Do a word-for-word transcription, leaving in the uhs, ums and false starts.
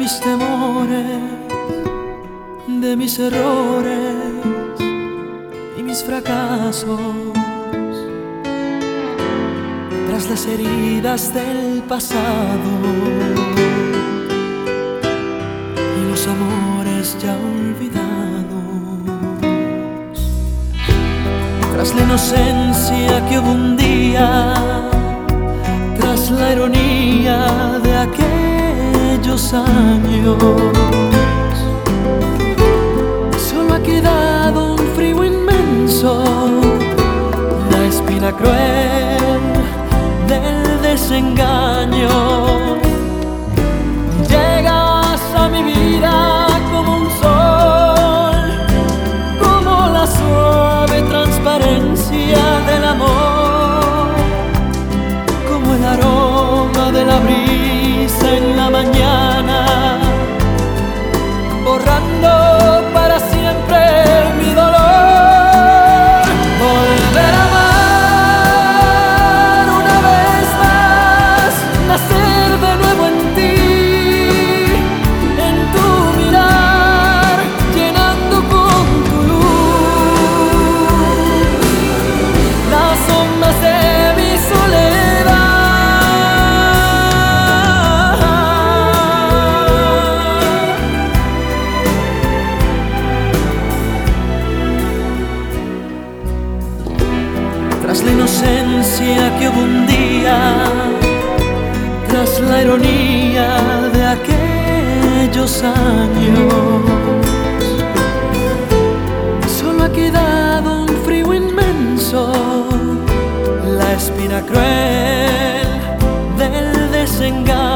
mis temores, de mis errores y mis fracasos, tras las heridas del pasado y los amores ya olvidados, tras la inocencia que hubo un día, tras la ironía de aquellos años, solo ha quedado un frío inmenso, la espina cruel del desengaño. Llegas a mi vida como un sol, como la suave transparencia del amor, como el aroma de la brisa en la mañana, borrando para siempre mi dolor. Volver a amar una vez más, nacer de nuevo en ti, en tu mirar, llenando con tu luz las sombras de mi soledad. Tras la inocencia que hubo un día, tras la ironía de aquellos años, solo ha quedado un frío inmenso, la espina cruel del desengaño.